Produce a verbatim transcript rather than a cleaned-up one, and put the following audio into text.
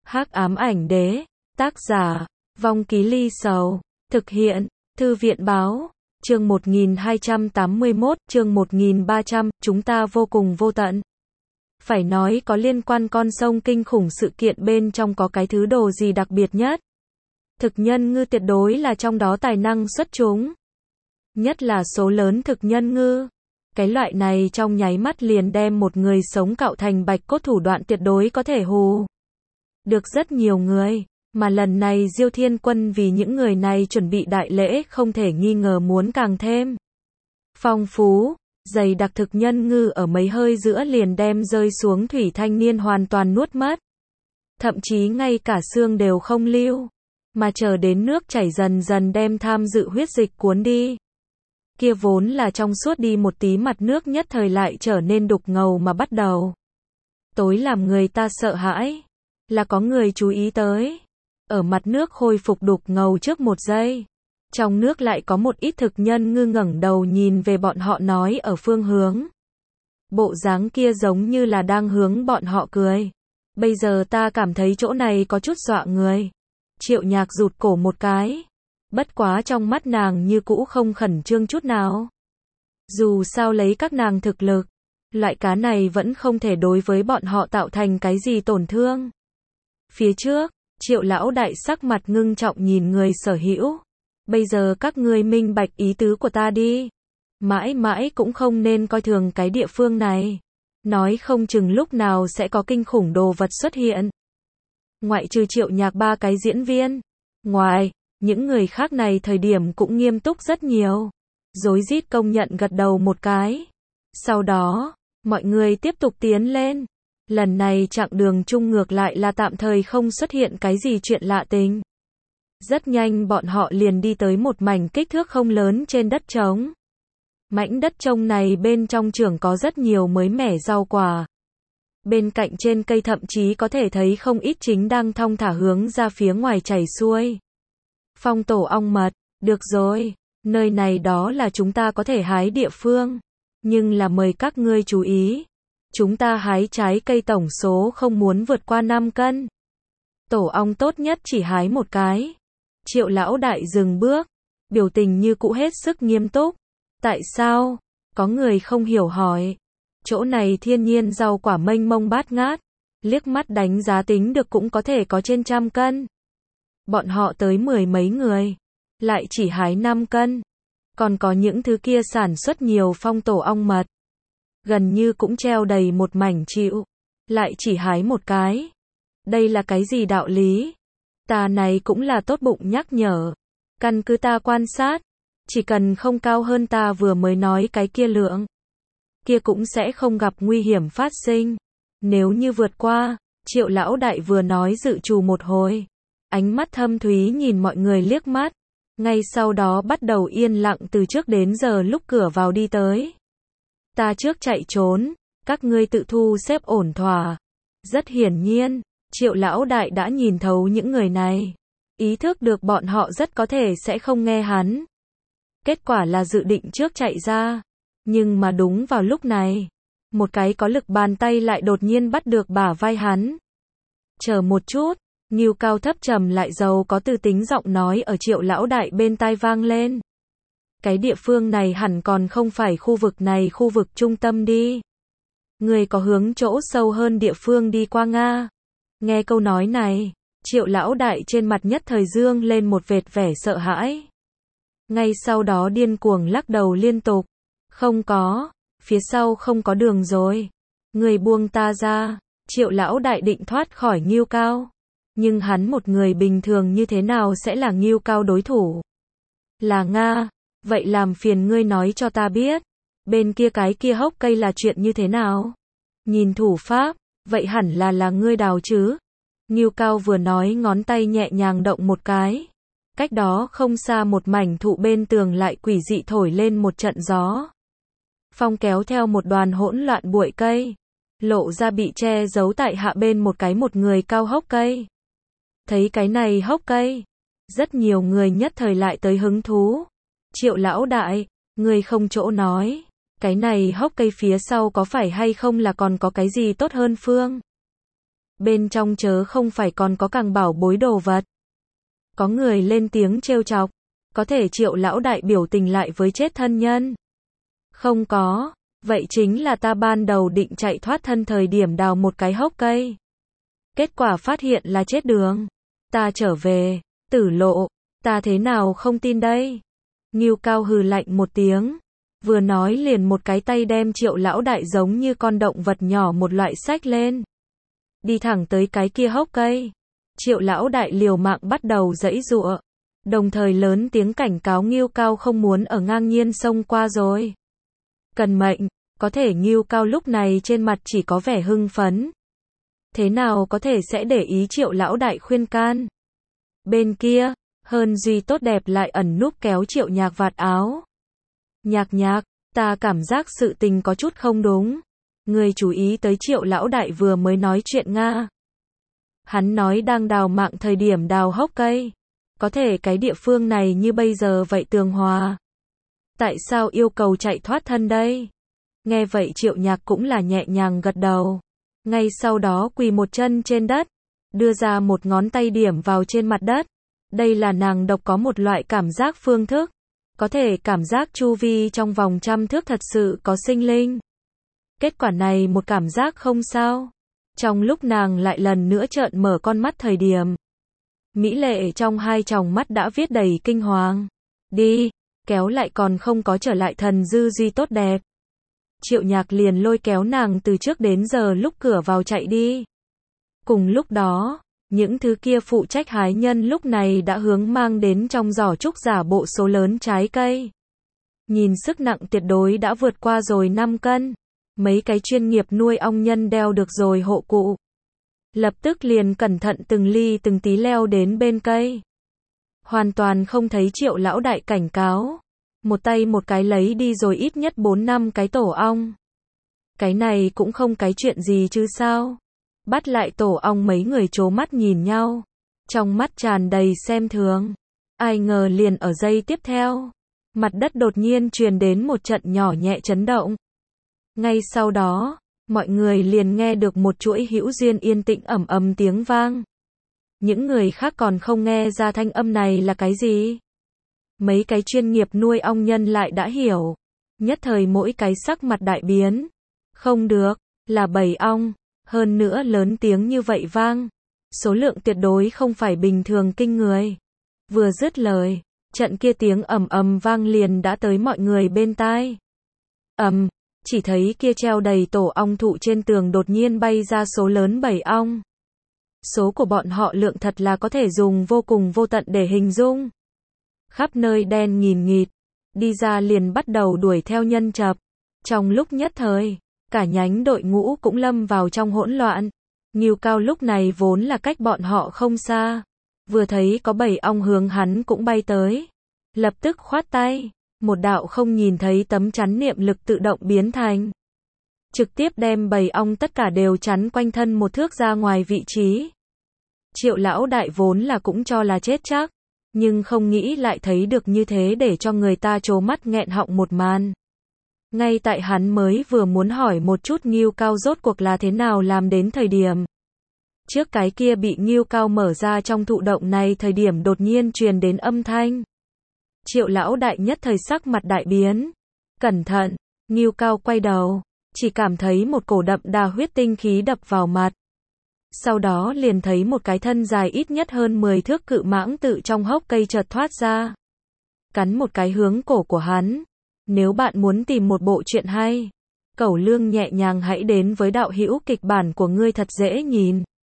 Hắc ám ảnh đế, tác giả, Vong Ký Ly Sầu, thực hiện, Thư viện báo, chương một nghìn hai trăm tám mươi mốt, chương một nghìn ba trăm, chúng ta vô cùng vô tận. Phải nói có liên quan con sông kinh khủng sự kiện bên trong có cái thứ đồ gì đặc biệt nhất. Thực nhân ngư tuyệt đối là trong đó tài năng xuất chúng. Nhất là số lớn thực nhân ngư. Cái loại này trong nháy mắt liền đem một người sống cạo thành bạch cốt thủ đoạn tuyệt đối có thể hù được rất nhiều người. Mà lần này Diêu Thiên Quân vì những người này chuẩn bị đại lễ không thể nghi ngờ muốn càng thêm phong phú, dày đặc thực nhân ngư ở mấy hơi giữa liền đem rơi xuống thủy thanh niên hoàn toàn nuốt mất. Thậm chí ngay cả xương đều không lưu, mà chờ đến nước chảy dần dần đem tham dự huyết dịch cuốn đi. Kia vốn là trong suốt đi một tí mặt nước nhất thời lại trở nên đục ngầu mà bắt đầu tối làm người ta sợ hãi. Là có người chú ý tới. Ở mặt nước khôi phục đục ngầu trước một giây. Trong nước lại có một ít thực nhân ngư ngẩng đầu nhìn về bọn họ nói ở phương hướng. Bộ dáng kia giống như là đang hướng bọn họ cười. Bây giờ ta cảm thấy chỗ này có chút dọa người. Triệu Nhạc rụt cổ một cái. Bất quá trong mắt nàng như cũ không khẩn trương chút nào. Dù sao lấy các nàng thực lực, loại cá này vẫn không thể đối với bọn họ tạo thành cái gì tổn thương. Phía trước, Triệu lão đại sắc mặt ngưng trọng nhìn người sở hữu. Bây giờ các ngươi minh bạch ý tứ của ta đi. Mãi mãi cũng không nên coi thường cái địa phương này. Nói không chừng lúc nào sẽ có kinh khủng đồ vật xuất hiện. Ngoại trừ Triệu Nhạc ba cái diễn viên. Ngoài, những người khác này thời điểm cũng nghiêm túc rất nhiều. Rối rít công nhận gật đầu một cái. Sau đó, mọi người tiếp tục tiến lên. Lần này chặng đường chung ngược lại là tạm thời không xuất hiện cái gì chuyện lạ tình. Rất nhanh bọn họ liền đi tới một mảnh kích thước không lớn trên đất trống. Mảnh đất trống này bên trong trưởng có rất nhiều mới mẻ rau quả. Bên cạnh trên cây thậm chí có thể thấy không ít chính đang thong thả hướng ra phía ngoài chảy xuôi. Phong tổ ong mật, được rồi, nơi này đó là chúng ta có thể hái địa phương. Nhưng là mời các ngươi chú ý. Chúng ta hái trái cây tổng số không muốn vượt qua năm cân. Tổ ong tốt nhất chỉ hái một cái. Triệu lão đại dừng bước, biểu tình như cũ hết sức nghiêm túc. Tại sao? Có người không hiểu hỏi. Chỗ này thiên nhiên rau quả mênh mông bát ngát. Liếc mắt đánh giá tính được cũng có thể có trên trăm cân. Bọn họ tới mười mấy người. Lại chỉ hái năm cân. Còn có những thứ kia sản xuất nhiều phong tổ ong mật. Gần như cũng treo đầy một mảnh chịu. Lại chỉ hái một cái. Đây là cái gì đạo lý? Ta này cũng là tốt bụng nhắc nhở. Căn cứ ta quan sát. Chỉ cần không cao hơn ta vừa mới nói cái kia lượng. Kia cũng sẽ không gặp nguy hiểm phát sinh. Nếu như vượt qua, Triệu lão đại vừa nói dự trù một hồi. Ánh mắt thâm thúy nhìn mọi người liếc mắt. Ngay sau đó bắt đầu yên lặng từ trước đến giờ lúc cửa vào đi tới. Ta trước chạy trốn, các ngươi tự thu xếp ổn thỏa. Rất hiển nhiên, Triệu lão đại đã nhìn thấu những người này. Ý thức được bọn họ rất có thể sẽ không nghe hắn. Kết quả là dự định trước chạy ra. Nhưng mà đúng vào lúc này, một cái có lực bàn tay lại đột nhiên bắt được bả vai hắn. Chờ một chút, Ngưu cao thấp trầm lại giàu có tư tính giọng nói ở Triệu lão đại bên tai vang lên. Cái địa phương này hẳn còn không phải khu vực này khu vực trung tâm đi. Người có hướng chỗ sâu hơn địa phương đi qua Nga. Nghe câu nói này, Triệu lão đại trên mặt nhất thời dương lên một vệt vẻ sợ hãi. Ngay sau đó điên cuồng lắc đầu liên tục. Không có, phía sau không có đường rồi. Người buông ta ra. Triệu lão đại định thoát khỏi Ngưu cao. Nhưng hắn một người bình thường như thế nào sẽ là Ngưu cao đối thủ? Là Nga. Vậy làm phiền ngươi nói cho ta biết. Bên kia cái kia hốc cây là chuyện như thế nào? Nhìn thủ pháp, vậy hẳn là là ngươi đào chứ? Ngưu cao vừa nói ngón tay nhẹ nhàng động một cái. Cách đó không xa một mảnh thụ bên tường lại quỷ dị thổi lên một trận gió. Phong kéo theo một đoàn hỗn loạn bụi cây. Lộ ra bị che giấu tại hạ bên một cái một người cao hốc cây. Thấy cái này hốc cây. Rất nhiều người nhất thời lại tới hứng thú. Triệu lão đại, người không chỗ nói. Cái này hốc cây phía sau có phải hay không là còn có cái gì tốt hơn phương? Bên trong chớ không phải còn có càng bảo bối đồ vật. Có người lên tiếng trêu chọc. Có thể Triệu lão đại biểu tình lại với chết thân nhân. Không có. Vậy chính là ta ban đầu định chạy thoát thân thời điểm đào một cái hốc cây. Kết quả phát hiện là chết đường. Ta trở về. Tử lộ. Ta thế nào không tin đây? Ngưu Cao hừ lạnh một tiếng. Vừa nói liền một cái tay đem Triệu lão đại giống như con động vật nhỏ một loại xách lên. Đi thẳng tới cái kia hốc cây. Triệu lão đại liều mạng bắt đầu giãy giụa. Đồng thời lớn tiếng cảnh cáo Ngưu Cao không muốn ở ngang nhiên xông qua rồi. Cần mệnh. Có thể Ngưu Cao lúc này trên mặt chỉ có vẻ hưng phấn. Thế nào có thể sẽ để ý Triệu lão đại khuyên can. Bên kia, Hơn Duy tốt đẹp lại ẩn núp kéo Triệu Nhạc vạt áo. Nhạc nhạc, ta cảm giác sự tình có chút không đúng. Người chú ý tới Triệu lão đại vừa mới nói chuyện Nga. Hắn nói đang đào mạng thời điểm đào hốc cây. Có thể cái địa phương này như bây giờ vậy tường hòa. Tại sao yêu cầu chạy thoát thân đây? Nghe vậy Triệu Nhạc cũng là nhẹ nhàng gật đầu. Ngay sau đó quỳ một chân trên đất. Đưa ra một ngón tay điểm vào trên mặt đất. Đây là nàng độc có một loại cảm giác phương thức. Có thể cảm giác chu vi trong vòng trăm thước thật sự có sinh linh. Kết quả này một cảm giác không sao. Trong lúc nàng lại lần nữa trợn mở con mắt thời điểm. Mỹ lệ trong hai tròng mắt đã viết đầy kinh hoàng. Đi, kéo lại còn không có trở lại thần dư duy tốt đẹp. Triệu Nhạc liền lôi kéo nàng từ trước đến giờ lúc cửa vào chạy đi. Cùng lúc đó, những thứ kia phụ trách hái nhân lúc này đã hướng mang đến trong giỏ trúc giả bộ số lớn trái cây. Nhìn sức nặng tuyệt đối đã vượt qua rồi năm cân. Mấy cái chuyên nghiệp nuôi ong nhân đeo được rồi hộ cụ. Lập tức liền cẩn thận từng ly từng tí leo đến bên cây. Hoàn toàn không thấy Triệu lão đại cảnh cáo. Một tay một cái lấy đi rồi ít nhất bốn năm cái tổ ong. Cái này cũng không cái chuyện gì chứ sao. Bắt lại tổ ong mấy người trố mắt nhìn nhau. Trong mắt tràn đầy xem thường. Ai ngờ liền ở giây tiếp theo. Mặt đất đột nhiên truyền đến một trận nhỏ nhẹ chấn động. Ngay sau đó, mọi người liền nghe được một chuỗi hữu duyên yên tĩnh ầm ầm tiếng vang. Những người khác còn không nghe ra thanh âm này là cái gì. Mấy cái chuyên nghiệp nuôi ong nhân lại đã hiểu. Nhất thời mỗi cái sắc mặt đại biến. Không được, là bầy ong. Hơn nữa lớn tiếng như vậy vang. Số lượng tuyệt đối không phải bình thường kinh người. Vừa dứt lời, trận kia tiếng ầm ầm vang liền đã tới mọi người bên tai. Ầm, chỉ thấy kia treo đầy tổ ong thụ trên tường đột nhiên bay ra số lớn bầy ong. Số của bọn họ lượng thật là có thể dùng vô cùng vô tận để hình dung. Khắp nơi đen nghìn nghịt, đi ra liền bắt đầu đuổi theo nhân chập. Trong lúc nhất thời, cả nhánh đội ngũ cũng lâm vào trong hỗn loạn. Ngưu Cao lúc này vốn là cách bọn họ không xa. Vừa thấy có bầy ong hướng hắn cũng bay tới. Lập tức khoát tay. Một đạo không nhìn thấy tấm chắn niệm lực tự động biến thành. Trực tiếp đem bầy ong tất cả đều chắn quanh thân một thước ra ngoài vị trí. Triệu lão đại vốn là cũng cho là chết chắc. Nhưng không nghĩ lại thấy được như thế để cho người ta trố mắt nghẹn họng một màn. Ngay tại hắn mới vừa muốn hỏi một chút Ngưu Cao rốt cuộc là thế nào làm đến thời điểm. Trước cái kia bị Ngưu Cao mở ra trong thụ động này thời điểm đột nhiên truyền đến âm thanh. Triệu lão đại nhất thời sắc mặt đại biến. Cẩn thận, Ngưu Cao quay đầu. Chỉ cảm thấy một cổ đậm đà huyết tinh khí đập vào mặt. Sau đó liền thấy một cái thân dài ít nhất hơn mười thước cự mãng tự trong hốc cây chợt thoát ra. Cắn một cái hướng cổ của hắn. Nếu bạn muốn tìm một bộ truyện hay, Cẩu Lương nhẹ nhàng hãy đến với đạo hữu kịch bản của ngươi thật dễ nhìn.